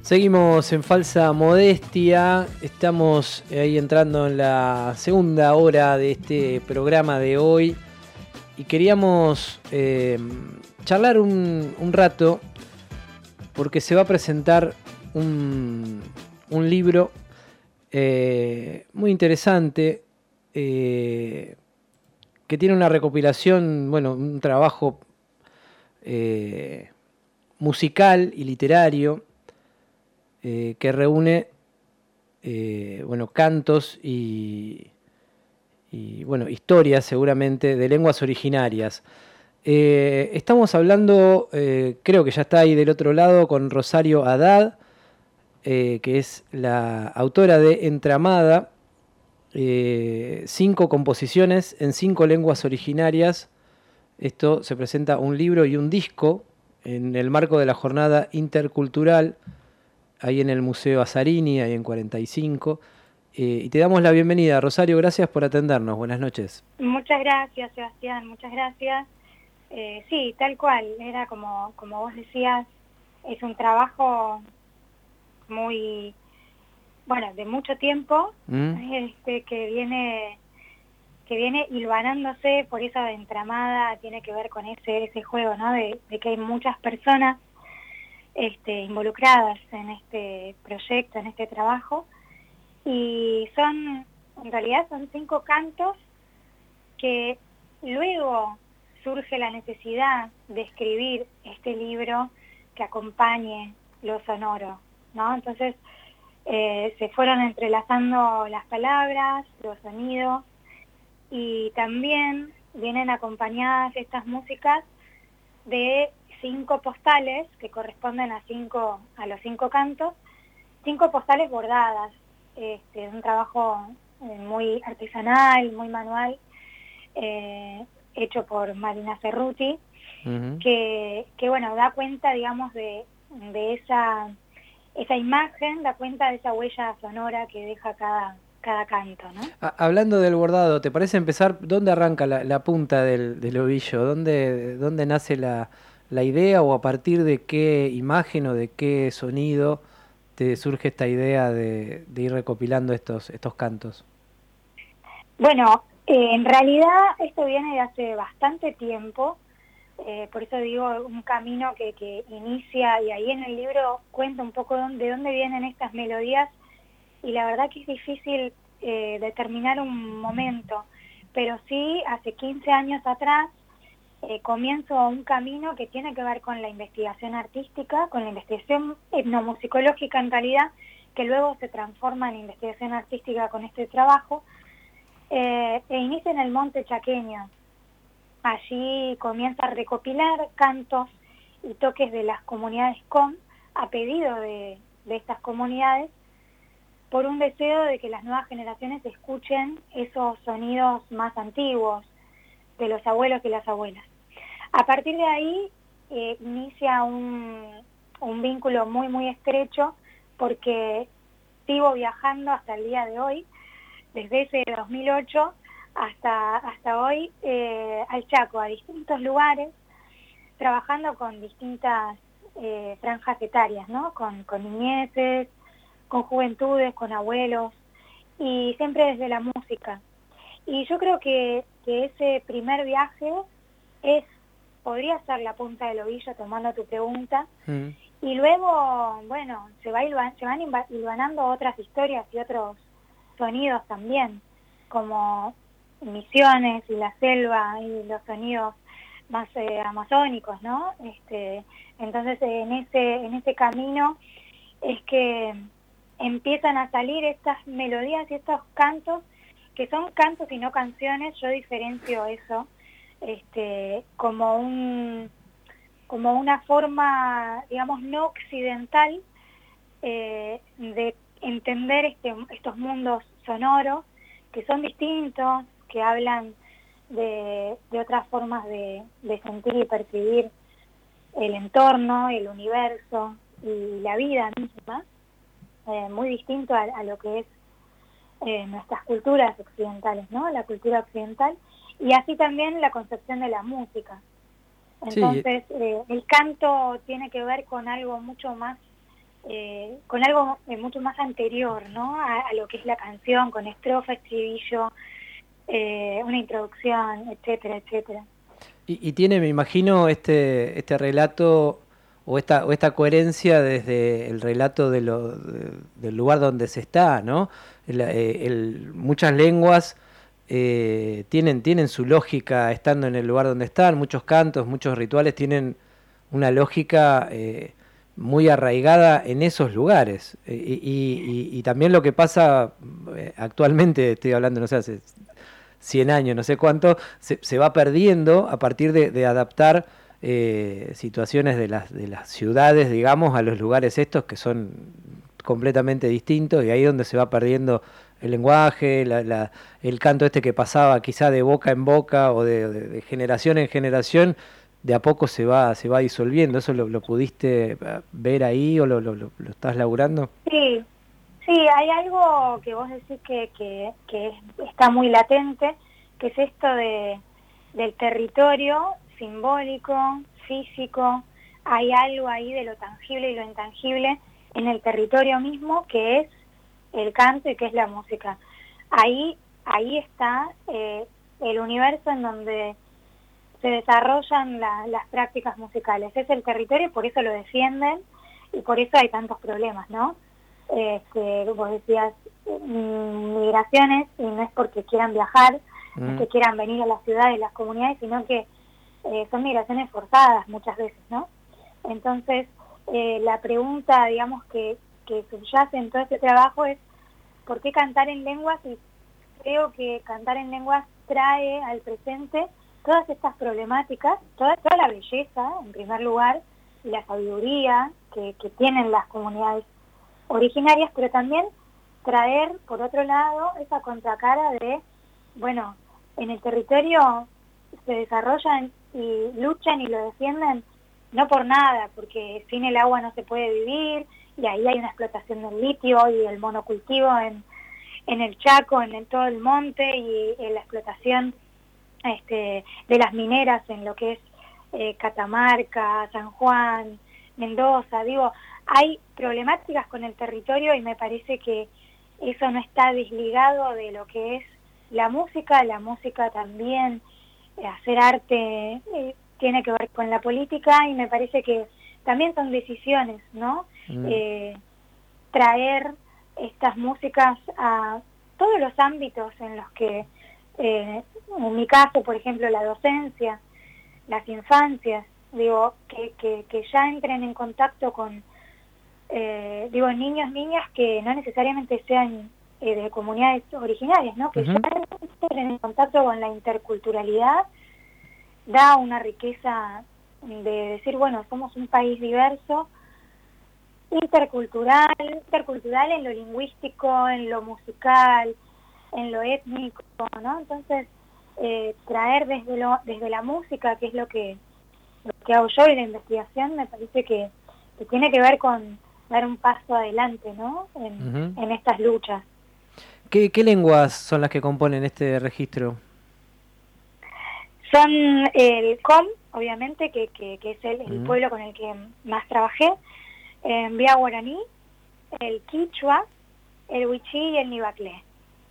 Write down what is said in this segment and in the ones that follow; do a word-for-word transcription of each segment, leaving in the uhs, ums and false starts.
Seguimos en Falsa Modestia, estamos ahí entrando en la segunda hora de este programa de hoy y queríamos eh, charlar un, un rato porque se va a presentar un, un libro eh, muy interesante eh, que tiene una recopilación, bueno, un trabajo eh, musical y literario Eh, que reúne eh, bueno, cantos y, y bueno, historias seguramente de lenguas originarias. Eh, estamos hablando, eh, creo que ya está ahí del otro lado, con Rosario Haddad, eh, que es la autora de Entramada, eh, cinco composiciones en cinco lenguas originarias. Esto se presenta un libro y un disco en el marco de la jornada intercultural ahí en el Museo Azarini, ahí en cuarenta y cinco. Eh, y te damos la bienvenida. Rosario, gracias por atendernos. Buenas noches. Muchas gracias, Sebastián, muchas gracias. Eh, sí, tal cual, era como, como vos decías, es un trabajo muy, bueno, de mucho tiempo, ¿Mm? este, que viene que viene hilvanándose, por eso de Entramada tiene que ver con ese ese juego, ¿no? De, de que hay muchas personas este, involucradas en este proyecto, en este trabajo, y son, en realidad son cinco cantos que luego surge la necesidad de escribir este libro que acompañe lo sonoro, ¿no? Entonces eh, se fueron entrelazando las palabras, los sonidos, y también vienen acompañadas estas músicas de cinco postales que corresponden a cinco a los cinco cantos, cinco postales bordadas, este, un trabajo eh, muy artesanal, muy manual, eh, hecho por Marina Cerruti, uh-huh. que, que bueno, da cuenta, digamos, de, de esa, esa imagen, da cuenta de esa huella sonora que deja cada, cada canto, ¿no? Ah, hablando del bordado, ¿te parece empezar? ¿Dónde arranca la, la punta del, del ovillo? ¿Dónde, dónde nace la, la idea o a partir de qué imagen o de qué sonido te surge esta idea de, de ir recopilando estos, estos cantos? Bueno, eh, en realidad esto viene de hace bastante tiempo, eh, por eso digo un camino que, que inicia, y ahí en el libro cuenta un poco de dónde vienen estas melodías, y la verdad que es difícil eh, determinar un momento, pero sí hace quince años atrás eh, comienzo un camino que tiene que ver con la investigación artística, con la investigación etnomusicológica en realidad, que luego se transforma en investigación artística con este trabajo. Eh, e inicia en el Monte Chaqueño. Allí comienza a recopilar cantos y toques de las comunidades com a pedido de, de estas comunidades, por un deseo de que las nuevas generaciones escuchen esos sonidos más antiguos de los abuelos y las abuelas. A partir de ahí eh, inicia un, un vínculo muy muy estrecho, porque sigo viajando hasta el día de hoy, desde ese dos mil ocho hasta, hasta hoy, eh, al Chaco, a distintos lugares, trabajando con distintas eh, franjas etarias, ¿no? Con, con niñeces, con juventudes, con abuelos, y siempre desde la música. Y yo creo que, que ese primer viaje es, podría ser la punta del ovillo, tomando tu pregunta, mm. y luego, bueno, se, va hilvan, se van hilvanando otras historias y otros sonidos también, como Misiones y la selva y los sonidos más eh, amazónicos, ¿no? Este, entonces en ese en ese camino es que empiezan a salir estas melodías y estos cantos, que son cantos y no canciones. Yo diferencio eso este, como un como una forma, digamos, no occidental eh, de entender este, estos mundos sonoros, que son distintos, que hablan de, de otras formas de, de sentir y percibir el entorno, el universo y la vida misma, eh, muy distinto a, a lo que es eh, nuestras culturas occidentales, ¿no? La cultura occidental, y así también la concepción de la música. Entonces, sí. eh, el canto tiene que ver con algo mucho más eh, con algo eh, mucho más anterior, ¿no? A, a lo que es la canción, con estrofa, estribillo, eh, una introducción, etcétera, etcétera. Y, y tiene, me imagino, este, este relato o esta, o esta coherencia desde el relato de lo, de, del lugar donde se está, ¿no? El, eh, el, muchas lenguas eh, tienen, tienen su lógica estando en el lugar donde están, muchos cantos, muchos rituales tienen una lógica eh, muy arraigada en esos lugares. Eh, y, y, y, también lo que pasa eh, actualmente, estoy hablando, no sé, hace cien años, no sé cuánto, se, se va perdiendo a partir de, de adaptar eh, situaciones de las, de las ciudades, digamos, a los lugares estos que son completamente distintos, y ahí es donde se va perdiendo el lenguaje, la, la, el canto este que pasaba quizá de boca en boca o de, de, de generación en generación, de a poco se va se va disolviendo. ¿Eso lo, lo pudiste ver ahí o lo, lo, lo, lo estás laburando? Sí, sí, hay algo que vos decís que, que, que está muy latente, que es esto de, del territorio simbólico, físico. Hay algo ahí de lo tangible y lo intangible en el territorio mismo, que es el canto y que es la música. Ahí, ahí está eh, el universo en donde se desarrollan la, las prácticas musicales. Es el territorio, por eso lo defienden y por eso hay tantos problemas, ¿no? Este, vos decías migraciones, y no es porque quieran viajar, mm. no es que quieran venir a las ciudades, las comunidades, sino que eh, son migraciones forzadas muchas veces, ¿no? Entonces, eh, la pregunta, digamos, que, que subyace en todo este trabajo es ¿por qué cantar en lenguas? Y creo que cantar en lenguas trae al presente todas estas problemáticas, toda, toda la belleza, en primer lugar, y la sabiduría que, que tienen las comunidades originarias, pero también traer, por otro lado, esa contracara de, bueno, en el territorio se desarrollan y luchan y lo defienden no por nada, porque sin el agua no se puede vivir, y ahí hay una explotación del litio y el monocultivo en, en el Chaco, en el, todo el monte, y en la explotación este, de las mineras en lo que es eh, Catamarca, San Juan, Mendoza. Digo, hay problemáticas con el territorio y me parece que eso no está desligado de lo que es la música. La música también, eh, hacer arte, eh, tiene que ver con la política, y me parece que también son decisiones, ¿no? Mm. Eh, traer estas músicas a todos los ámbitos en los que, eh, en mi caso, por ejemplo, la docencia, las infancias, digo, que, que, que ya entren en contacto con, eh, digo, niños, niñas que no necesariamente sean eh, de comunidades originarias, ¿no? Que uh-huh. ya entren en contacto con la interculturalidad, da una riqueza de decir, bueno, somos un país diverso, intercultural, intercultural en lo lingüístico, en lo musical, en lo étnico, ¿no? Entonces, eh, traer desde lo desde la música, que es lo que lo que hago yo, y la investigación, me parece que, que tiene que ver con dar un paso adelante, ¿no? En, uh-huh. en estas luchas. ¿Qué, ¿Qué lenguas son las que componen este registro? Son el Com, obviamente, que, que, que es el, el uh-huh. pueblo con el que más trabajé, en vía guaraní, el quichua, el wichí y el nibaclé.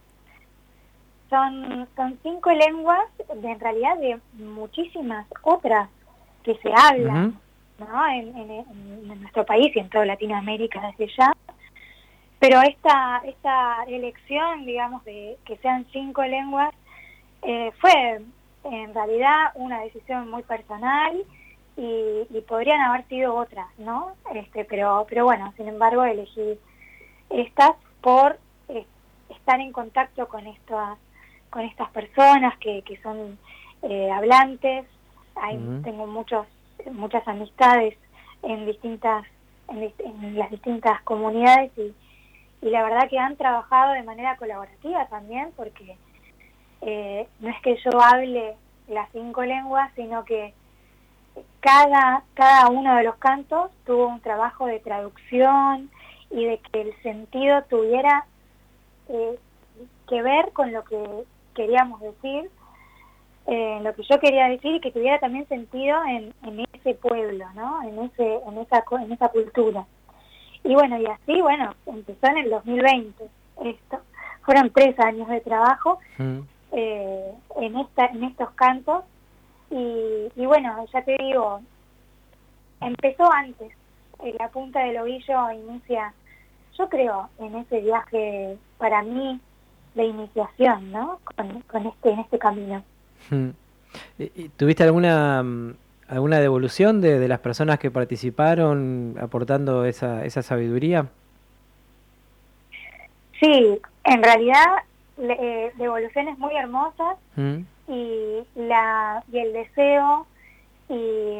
Son, son cinco lenguas, de, en realidad, de muchísimas otras que se hablan, uh-huh. ¿no? En, en, en nuestro país y en toda Latinoamérica desde ya. Pero esta, esta elección, digamos, de que sean cinco lenguas, eh, fue en realidad una decisión muy personal, y, y podrían haber sido otras, ¿no? Este, pero, pero bueno, sin embargo, elegí estas por eh, estar en contacto con estas, con estas personas que, que son eh, hablantes. Hay, uh-huh. Tengo muchos, muchas amistades en distintas, en, en las distintas comunidades, y, y la verdad que han trabajado de manera colaborativa también, porque eh, no es que yo hable las cinco lenguas, sino que cada, cada uno de los cantos tuvo un trabajo de traducción y de que el sentido tuviera eh, que ver con lo que queríamos decir, eh, lo que yo quería decir, y que tuviera también sentido en, en ese pueblo, ¿no? En ese, en esa, en esa cultura. Y bueno, y así, bueno, empezó en el dos mil veinte esto. Fueron tres años de trabajo mm. eh, en, esta, en estos cantos. Y, y bueno, ya te digo, empezó antes. En la punta del ovillo inicia, yo creo, en ese viaje para mí de iniciación, ¿no? Con, con este, en este camino. Mm. ¿Tuviste alguna alguna devolución de, de las personas que participaron aportando esa, esa sabiduría? Sí, en realidad eh, devoluciones muy hermosas mm. y la y el deseo y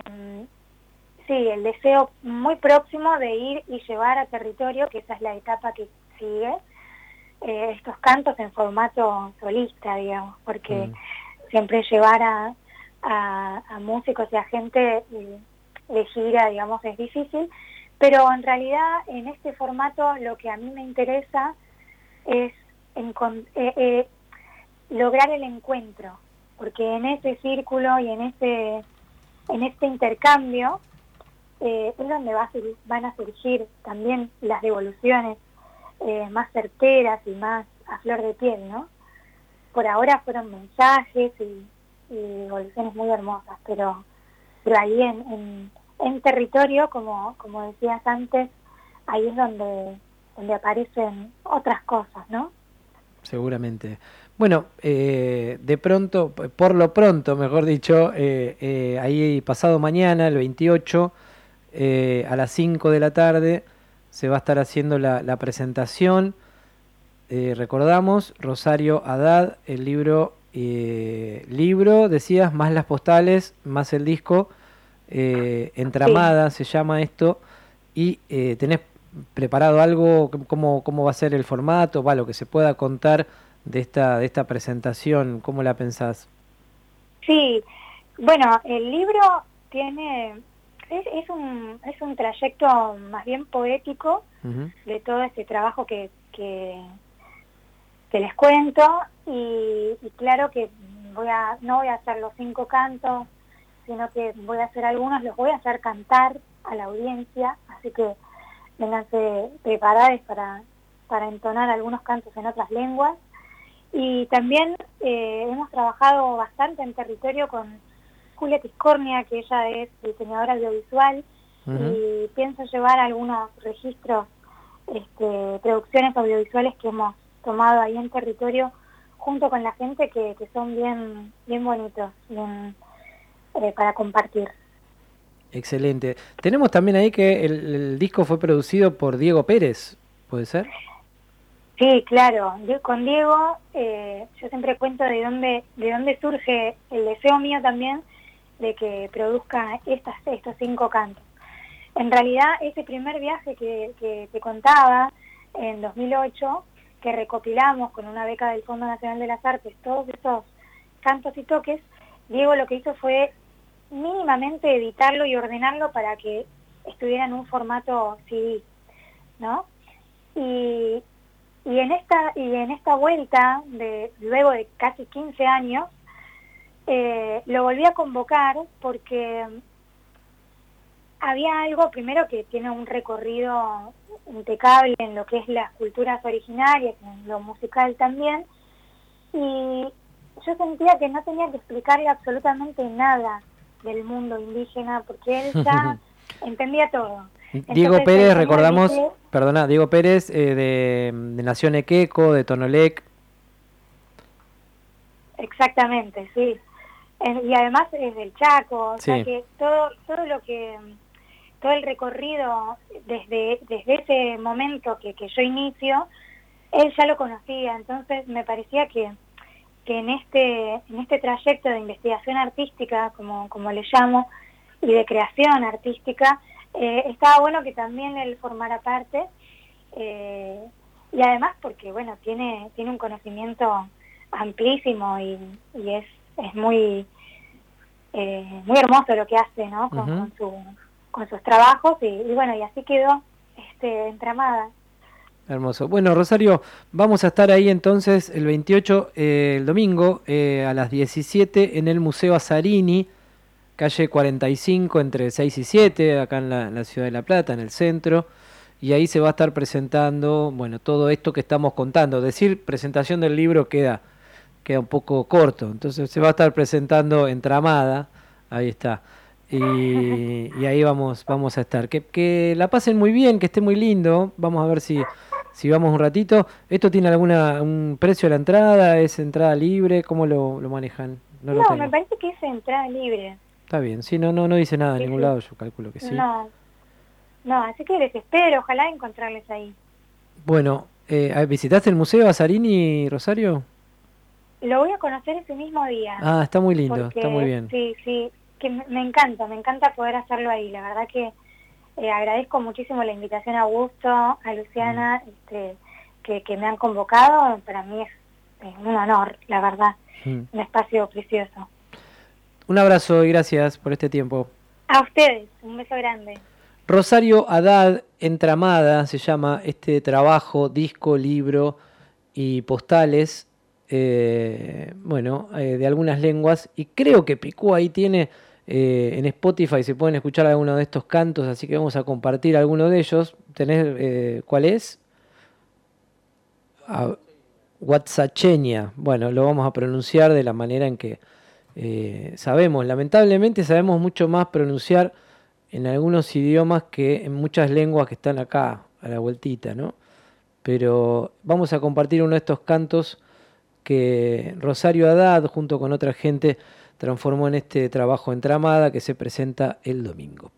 sí, el deseo muy próximo de ir y llevar a territorio, que esa es la etapa que sigue, eh, estos cantos en formato solista, digamos, porque mm. siempre llevar a, a, a músicos y a gente de gira, digamos, es difícil, pero en realidad en este formato lo que a mí me interesa es en, eh, eh, lograr el encuentro, porque en ese círculo y en ese en este intercambio eh, es donde va a sur, van a surgir también las devoluciones eh, más certeras y más a flor de piel, ¿no? Por ahora fueron mensajes y, y devoluciones muy hermosas, pero, pero ahí en, en, en territorio, como, como decías antes, ahí es donde, donde aparecen otras cosas, ¿no? Seguramente. Bueno, eh, de pronto, por lo pronto, mejor dicho, eh, eh, ahí pasado mañana, el veintiocho, eh, a las cinco de la tarde, se va a estar haciendo la, la presentación. Eh, recordamos, Rosario Haddad, el libro, eh, libro, decías, más las postales, más el disco, eh, Entramada sí. se llama esto, y eh, tenés preparado algo, cómo, cómo va a ser el formato, va, lo que se pueda contar de esta, de esta presentación, ¿cómo la pensás? Sí, bueno, el libro tiene, es, es, un, es un trayecto más bien poético uh-huh. de todo este trabajo que, que, que les cuento, y, y claro que voy a, no voy a hacer los cinco cantos, sino que voy a hacer algunos, los voy a hacer cantar a la audiencia, así que vénganse preparados para, para entonar algunos cantos en otras lenguas. Y también eh, hemos trabajado bastante en territorio con Julia Tiscornia, que ella es diseñadora audiovisual, uh-huh. y pienso llevar algunos registros, este, producciones audiovisuales que hemos tomado ahí en territorio, junto con la gente que, que son bien, bien bonitos, bien, eh, para compartir. Excelente. Tenemos también ahí que el, el disco fue producido por Diego Pérez, ¿puede ser? Sí, claro. Yo, con Diego, eh, yo siempre cuento de dónde de dónde surge el deseo mío también de que produzca estas, estos cinco cantos. En realidad, ese primer viaje que, que te contaba, en dos mil ocho, que recopilamos con una beca del Fondo Nacional de las Artes todos esos cantos y toques, Diego lo que hizo fue mínimamente editarlo y ordenarlo para que estuviera en un formato C D, ¿no? Y, y en esta y en esta vuelta, de luego de casi quince años, eh, lo volví a convocar porque había algo, primero, que tiene un recorrido impecable en lo que es las culturas originarias, en lo musical también, y yo sentía que no tenía que explicarle absolutamente nada del mundo indígena, porque él ya entendía todo. Diego Entonces, Pérez, recordamos, dice, perdona, Diego Pérez, eh, de, de Nación Equeco, de Tonolec. Exactamente, sí. Eh, y además es del Chaco, o sí. sea que todo, todo lo que, todo el recorrido desde, desde ese momento que, que yo inicio, él ya lo conocía, entonces me parecía que que en este en este trayecto de investigación artística, como, como le llamo, y de creación artística, eh, estaba bueno que también él formara parte, eh, y además porque, bueno, tiene tiene un conocimiento amplísimo y, y es es muy eh, muy hermoso lo que hace, ¿no? Con, uh-huh. con, su, con sus trabajos, y, y bueno, y así quedó este Entramada. Hermoso. Bueno, Rosario, vamos a estar ahí entonces el veintiocho, eh, el domingo, eh, a las diecisiete, en el Museo Azzarini, calle cuarenta y cinco, entre seis y siete, acá en la, en la ciudad de La Plata, en el centro. y ahí se va a estar presentando, bueno, todo esto que estamos contando. Decir presentación del libro queda, queda un poco corto, entonces se va a estar presentando Entramada, ahí está. Y, y ahí vamos, vamos a estar. Que, que la pasen muy bien, que esté muy lindo. Vamos a ver si, si vamos un ratito. ¿Esto tiene alguna un precio de la entrada? ¿Es entrada libre? ¿Cómo lo, lo manejan? No, lo No, tengo. me parece que es entrada libre. Está bien, sí, no, no, no dice nada en Sí, ningún sí. lado, yo calculo que sí. No, no, así que les espero, ojalá encontrarles ahí. Bueno, eh, ¿visitaste el Museo Azarini, Rosario? Lo voy a conocer ese mismo día, Ah, está muy lindo, porque está muy bien. sí, sí, que me, me encanta, me encanta poder hacerlo ahí. La verdad que eh, agradezco muchísimo la invitación a Augusto, a Luciana, mm. este, que, que me han convocado. Para mí es, es un honor, la verdad, mm. un espacio precioso. Un abrazo y gracias por este tiempo. A ustedes, un beso grande. Rosario Haddad, Entramada, se llama este trabajo, disco, libro y postales, eh, bueno, eh, de algunas lenguas, y creo que Picú ahí tiene eh, en Spotify, se pueden escuchar algunos de estos cantos, así que vamos a compartir alguno de ellos. ¿Tenés eh, cuál es? Ah, Huatsacheña. Bueno, lo vamos a pronunciar de la manera en que eh, sabemos. Lamentablemente sabemos mucho más pronunciar en algunos idiomas que en muchas lenguas que están acá, a la vueltita, ¿no? Pero vamos a compartir uno de estos cantos que Rosario Haddad, junto con otra gente, transformó en este trabajo Entramada que se presenta el domingo.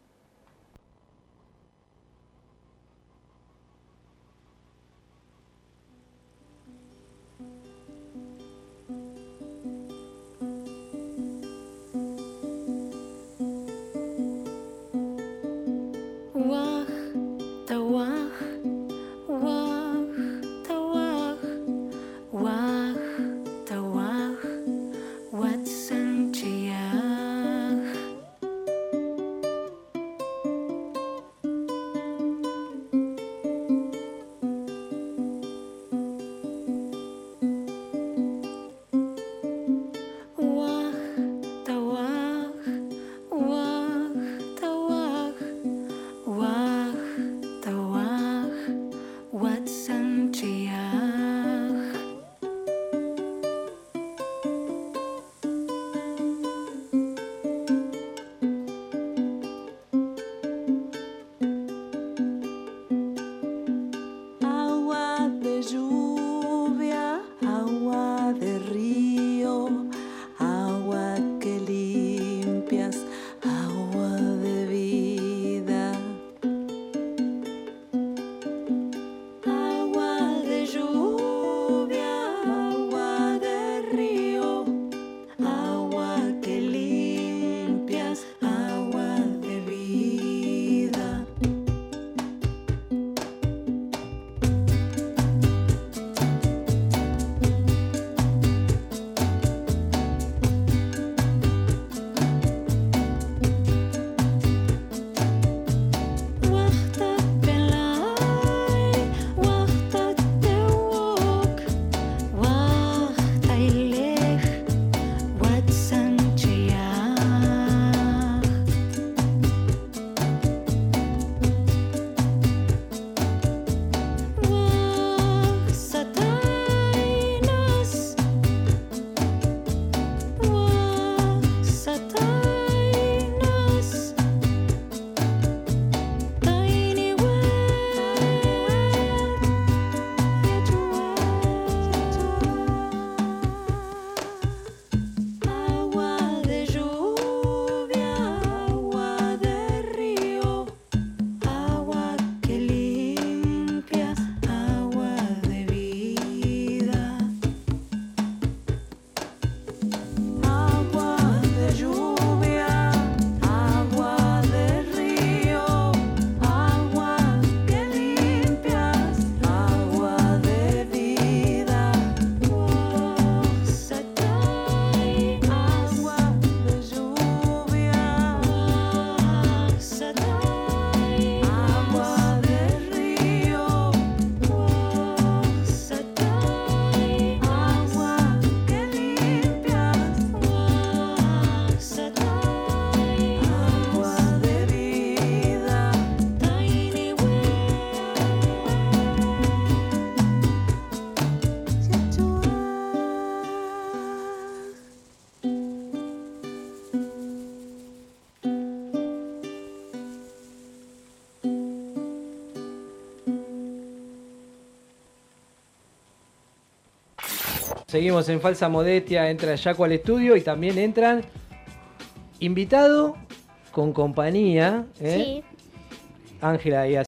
seguimos en Falsa Modestia, entra Yaco al estudio y también entran invitado con compañía, ¿eh? Sí. Ángela ahí